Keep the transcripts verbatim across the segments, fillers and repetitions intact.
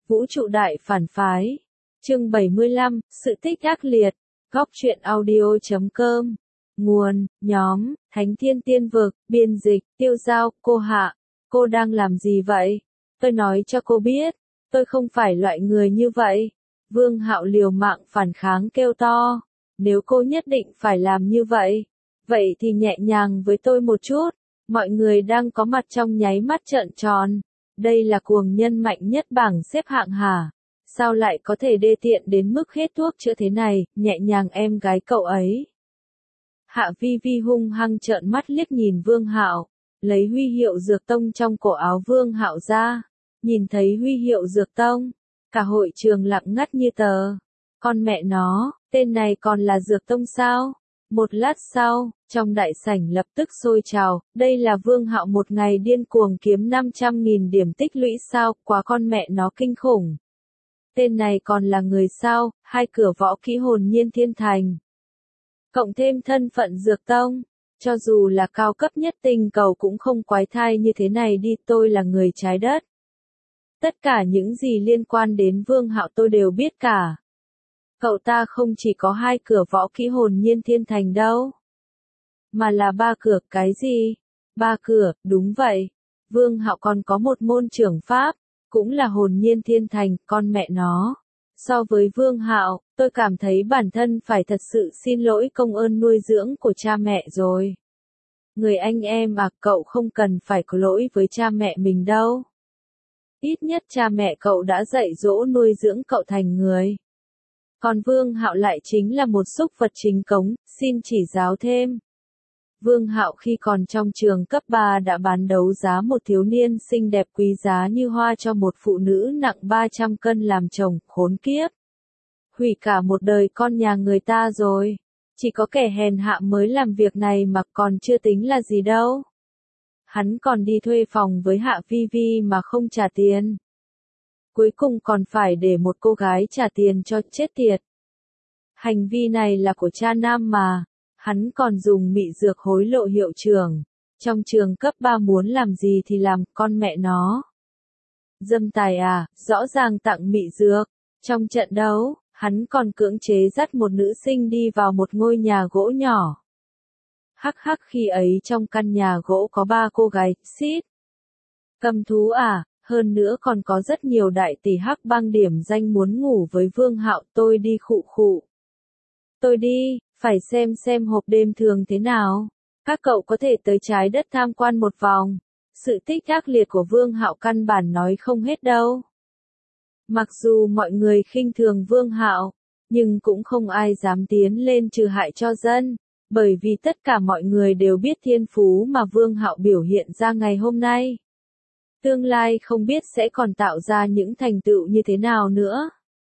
Vũ trụ đại phản phái. Chương bảy mươi lăm, sự tích ác liệt. Góc truyện audio chấm com. Nguồn, nhóm, Thánh Thiên Tiên Vực, biên dịch, Tiêu Giao, cô Hạ. Cô đang làm gì vậy? Tôi nói cho cô biết, tôi không phải loại người như vậy. Vương Hạo liều mạng phản kháng kêu to. Nếu cô nhất định phải làm như vậy, vậy thì nhẹ nhàng với tôi một chút. Mọi người đang có mặt trong nháy mắt trợn tròn. Đây là cuồng nhân mạnh nhất bảng xếp hạng hả? Sao lại có thể đê tiện đến mức hết thuốc chữa thế này, nhẹ nhàng em gái cậu ấy. Hạ Vi Vi hung hăng trợn mắt liếc nhìn Vương Hạo, lấy huy hiệu dược tông trong cổ áo Vương Hạo ra. Nhìn thấy huy hiệu dược tông, cả hội trường lặng ngắt như tờ. Con mẹ nó, tên này còn là dược tông sao? Một lát sau, trong đại sảnh lập tức sôi trào, đây là Vương Hạo một ngày điên cuồng kiếm năm trăm nghìn điểm tích lũy sao, quá con mẹ nó kinh khủng. Tên này còn là người sao, hai cửa võ kỹ hồn nhiên thiên thành. Cộng thêm thân phận dược tông, cho dù là cao cấp nhất tinh cầu cũng không quái thai như thế này đi, tôi là người trái đất. Tất cả những gì liên quan đến Vương Hạo tôi đều biết cả. Cậu ta không chỉ có hai cửa võ kỹ hồn nhiên thiên thành đâu, mà là ba cửa. Cái gì? Ba cửa, đúng vậy. Vương Hạo còn có một môn trưởng pháp, cũng là hồn nhiên thiên thành, con mẹ nó. So với Vương Hạo, tôi cảm thấy bản thân phải thật sự xin lỗi công ơn nuôi dưỡng của cha mẹ rồi. Người anh em à, cậu không cần phải có lỗi với cha mẹ mình đâu. Ít nhất cha mẹ cậu đã dạy dỗ nuôi dưỡng cậu thành người. Còn Vương Hạo lại chính là một súc vật chính cống, xin chỉ giáo thêm. Vương Hạo khi còn trong trường cấp ba đã bán đấu giá một thiếu niên xinh đẹp quý giá như hoa cho một phụ nữ nặng ba trăm cân làm chồng, khốn kiếp. Hủy cả một đời con nhà người ta rồi. Chỉ có kẻ hèn hạ mới làm việc này mà còn chưa tính là gì đâu. Hắn còn đi thuê phòng với Hạ Vi Vi mà không trả tiền. Cuối cùng còn phải để một cô gái trả tiền cho, chết tiệt. Hành vi này là của cha nam mà. Hắn còn dùng mị dược hối lộ hiệu trưởng. Trong trường cấp ba muốn làm gì thì làm, con mẹ nó. Dâm tài à, rõ ràng tặng mị dược. Trong trận đấu, hắn còn cưỡng chế dắt một nữ sinh đi vào một ngôi nhà gỗ nhỏ. Hắc hắc, khi ấy trong căn nhà gỗ có ba cô gái, xít. Cầm thú à, hơn nữa còn có rất nhiều đại tỷ hắc bang điểm danh muốn ngủ với Vương Hạo, tôi đi khụ khụ. Tôi đi, phải xem xem hộp đêm thường thế nào. Các cậu có thể tới trái đất tham quan một vòng. Sự tích ác liệt của Vương Hạo căn bản nói không hết đâu. Mặc dù mọi người khinh thường Vương Hạo, nhưng cũng không ai dám tiến lên trừ hại cho dân, bởi vì tất cả mọi người đều biết thiên phú mà Vương Hạo biểu hiện ra ngày hôm nay. Tương lai không biết sẽ còn tạo ra những thành tựu như thế nào nữa.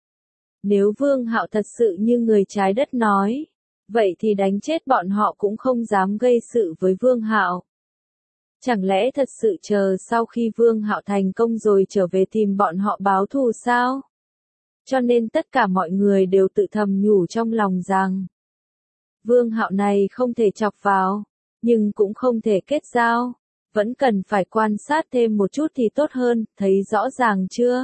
Nếu Vương Hạo thật sự như người trái đất nói, vậy thì đánh chết bọn họ cũng không dám gây sự với Vương Hạo. Chẳng lẽ thật sự chờ sau khi Vương Hạo thành công rồi trở về tìm bọn họ báo thù sao? Cho nên tất cả mọi người đều tự thầm nhủ trong lòng rằng Vương Hạo này không thể chọc vào, nhưng cũng không thể kết giao, vẫn cần phải quan sát thêm một chút thì tốt hơn, thấy rõ ràng chưa?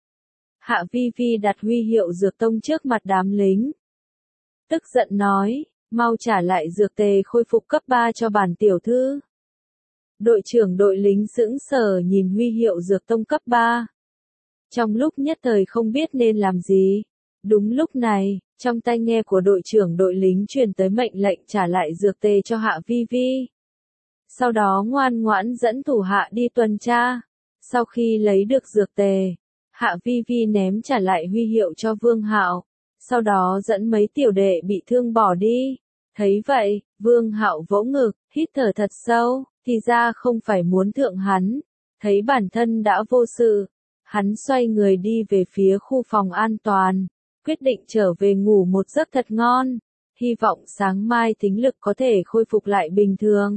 Hạ Vi Vi đặt huy hiệu dược tông trước mặt đám lính. Tức giận nói, mau trả lại dược tề khôi phục cấp ba cho bản tiểu thư. Đội trưởng đội lính sững sờ nhìn huy hiệu dược tông cấp ba. Trong lúc nhất thời không biết nên làm gì. Đúng lúc này, trong tai nghe của đội trưởng đội lính truyền tới mệnh lệnh trả lại dược tề cho Hạ Vi Vi. Sau đó ngoan ngoãn dẫn thủ hạ đi tuần tra. Sau khi lấy được dược tề, Hạ Vi Vi ném trả lại huy hiệu cho Vương Hạo. Sau đó dẫn mấy tiểu đệ bị thương bỏ đi. Thấy vậy, Vương Hạo vỗ ngực, hít thở thật sâu, thì ra không phải muốn thượng hắn. Thấy bản thân đã vô sự, hắn xoay người đi về phía khu phòng an toàn, quyết định trở về ngủ một giấc thật ngon, hy vọng sáng mai thính lực có thể khôi phục lại bình thường.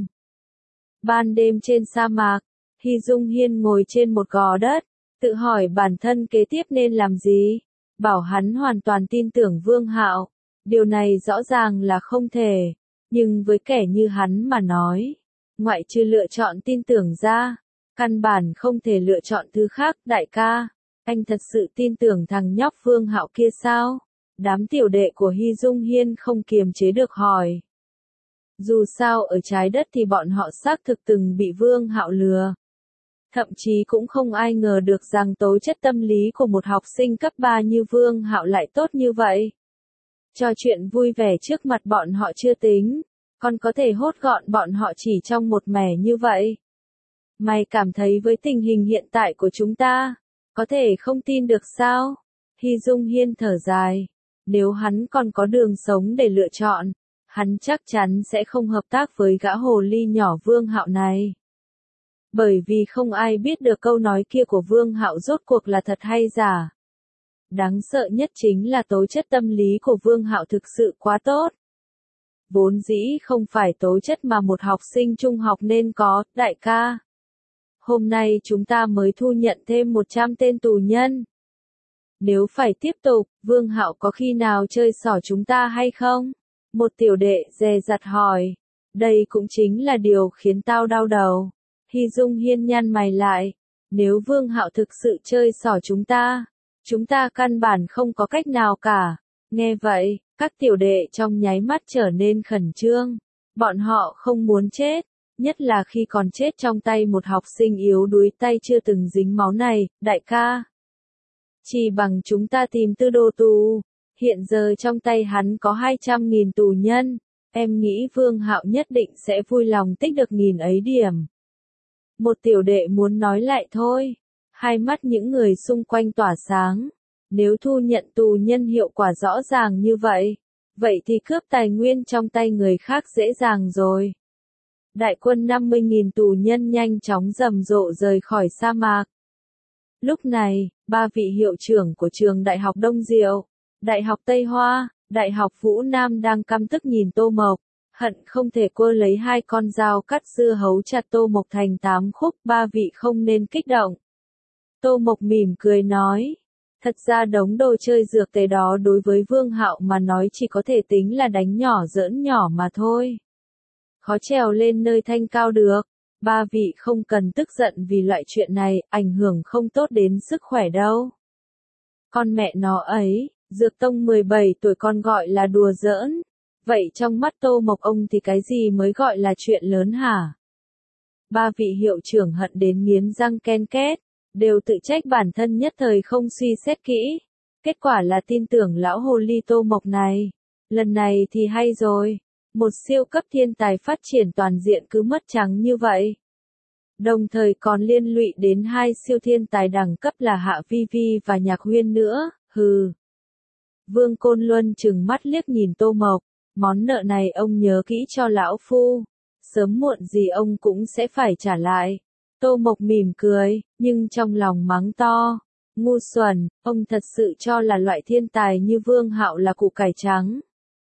Ban đêm trên sa mạc, Hy Dung Hiên ngồi trên một gò đất, tự hỏi bản thân kế tiếp nên làm gì. Bảo hắn hoàn toàn tin tưởng Vương Hạo, điều này rõ ràng là không thể, nhưng với kẻ như hắn mà nói, ngoại trừ lựa chọn tin tưởng ra, căn bản không thể lựa chọn thứ khác. Đại ca, Anh thật sự tin tưởng thằng nhóc Vương Hạo kia sao? Đám tiểu đệ của Hy Dung Hiên không kiềm chế được hỏi. Dù sao ở trái đất thì bọn họ xác thực từng bị Vương Hạo lừa. Thậm chí cũng không ai ngờ được rằng tố chất tâm lý của một học sinh cấp ba như Vương Hạo lại tốt như vậy. Trò chuyện vui vẻ trước mặt bọn họ chưa tính, còn có thể hốt gọn bọn họ chỉ trong một mẻ như vậy. Mày cảm thấy với tình hình hiện tại của chúng ta, có thể không tin được sao? Hy Dung Hiên thở dài. Nếu hắn còn có đường sống để lựa chọn, hắn chắc chắn sẽ không hợp tác với gã hồ ly nhỏ Vương Hạo này. Bởi vì không ai biết được câu nói kia của Vương Hạo rốt cuộc là thật hay giả. Đáng sợ nhất chính là tố chất tâm lý của Vương Hạo thực sự quá tốt. Vốn dĩ không phải tố chất mà một học sinh trung học nên có, đại ca. Hôm nay chúng ta mới thu nhận thêm một trăm tên tù nhân. Nếu phải tiếp tục, Vương Hạo có khi nào chơi xỏ chúng ta hay không? Một tiểu đệ dè dặt hỏi. Đây cũng chính là điều khiến tao đau đầu. Hy Dung Hiên nhăn mày lại. Nếu Vương Hạo thực sự chơi xỏ chúng ta, chúng ta căn bản không có cách nào cả. Nghe vậy, các tiểu đệ trong nháy mắt trở nên khẩn trương. Bọn họ không muốn chết, nhất là khi còn chết trong tay một học sinh yếu đuối tay chưa từng dính máu này, đại ca. Chỉ bằng chúng ta tìm tư đồ tù, hiện giờ trong tay hắn có hai trăm nghìn tù nhân, em nghĩ Vương Hạo nhất định sẽ vui lòng tích được nghìn ấy điểm. Một tiểu đệ muốn nói lại thôi, hai mắt những người xung quanh tỏa sáng. Nếu thu nhận tù nhân hiệu quả rõ ràng như vậy, vậy thì cướp tài nguyên trong tay người khác dễ dàng rồi. Đại quân năm mươi nghìn tù nhân nhanh chóng rầm rộ rời khỏi sa mạc. Lúc này, ba vị hiệu trưởng của trường Đại học Đông Diệu, Đại học Tây Hoa, Đại học Vũ Nam đang căm tức nhìn Tô Mộc, hận không thể quơ lấy hai con dao cắt dưa hấu chặt Tô Mộc thành tám khúc. Ba vị không nên kích động. Tô Mộc mỉm cười nói. Thật ra đống đồ chơi dược tề đó đối với Vương Hạo mà nói chỉ có thể tính là đánh nhỏ giỡn nhỏ mà thôi. Khó trèo lên nơi thanh cao được. Ba vị không cần tức giận vì loại chuyện này, ảnh hưởng không tốt đến sức khỏe đâu. Con mẹ nó ấy, Dược Tông mười bảy tuổi con gọi là đùa giỡn. Vậy trong mắt Tô Mộc ông thì cái gì mới gọi là chuyện lớn hả? Ba vị hiệu trưởng hận đến nghiến răng ken két, đều tự trách bản thân nhất thời không suy xét kỹ. Kết quả là tin tưởng lão hồ ly Tô Mộc này. Lần này thì hay rồi. Một siêu cấp thiên tài phát triển toàn diện cứ mất trắng như vậy. Đồng thời còn liên lụy đến hai siêu thiên tài đẳng cấp là Hạ Vi Vi và Nhạc Huyên nữa, hừ. Vương Côn Luân trừng mắt liếc nhìn Tô Mộc, món nợ này ông nhớ kỹ cho lão phu. Sớm muộn gì ông cũng sẽ phải trả lại. Tô Mộc mỉm cười, nhưng trong lòng mắng to. Ngu xuẩn, ông thật sự cho là loại thiên tài như Vương Hạo là củ cải trắng.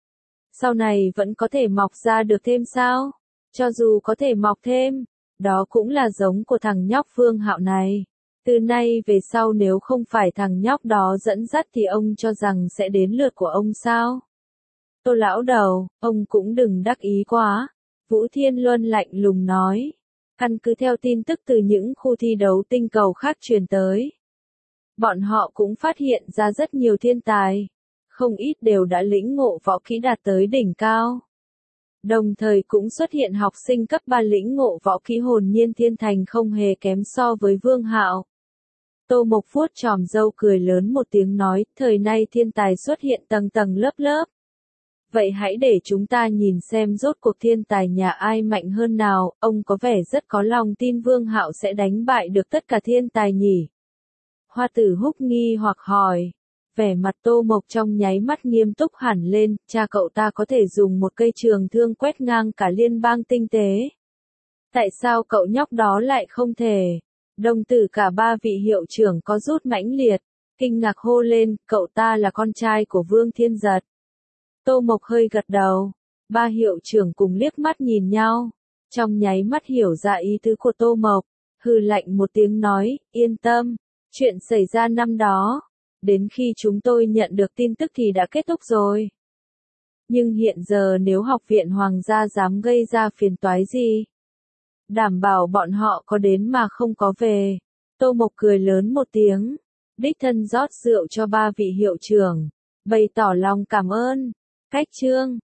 Sau này vẫn có thể mọc ra được thêm sao? Cho dù có thể mọc thêm, đó cũng là giống của thằng nhóc Vương Hạo này. Từ nay về sau nếu không phải thằng nhóc đó dẫn dắt thì ông cho rằng sẽ đến lượt của ông sao? Tô lão đầu, ông cũng đừng đắc ý quá. Vũ Thiên Luân lạnh lùng nói. Căn cứ theo tin tức từ những khu thi đấu tinh cầu khác truyền tới. Bọn họ cũng phát hiện ra rất nhiều thiên tài. Không ít đều đã lĩnh ngộ võ kỹ đạt tới đỉnh cao. Đồng thời cũng xuất hiện học sinh cấp ba lĩnh ngộ võ kỹ hồn nhiên thiên thành không hề kém so với Vương Hạo. Tô Mộc vuốt chòm râu cười lớn một tiếng nói, thời nay thiên tài xuất hiện tầng tầng lớp lớp. Vậy hãy để chúng ta nhìn xem rốt cuộc thiên tài nhà ai mạnh hơn nào, ông có vẻ rất có lòng tin Vương Hạo sẽ đánh bại được tất cả thiên tài nhỉ. Hoa Tử Húc nghi hoặc hỏi. Vẻ mặt Tô Mộc trong nháy mắt nghiêm túc hẳn lên, cha cậu ta có thể dùng một cây trường thương quét ngang cả liên bang tinh tế. Tại sao cậu nhóc đó lại không thể? Đồng tử cả ba vị hiệu trưởng có rút mãnh liệt, kinh ngạc hô lên, cậu ta là con trai của Vương Thiên Giật. Tô Mộc hơi gật đầu, ba hiệu trưởng cùng liếc mắt nhìn nhau, trong nháy mắt hiểu ra ý tứ của Tô Mộc, hừ lạnh một tiếng nói, yên tâm, chuyện xảy ra năm đó. Đến khi chúng tôi nhận được tin tức thì đã kết thúc rồi. Nhưng hiện giờ nếu học viện Hoàng gia dám gây ra phiền toái gì? Đảm bảo bọn họ có đến mà không có về. Tô Mộc cười lớn một tiếng. đích thân rót rượu cho ba vị hiệu trưởng, bày tỏ lòng cảm ơn. Cách chương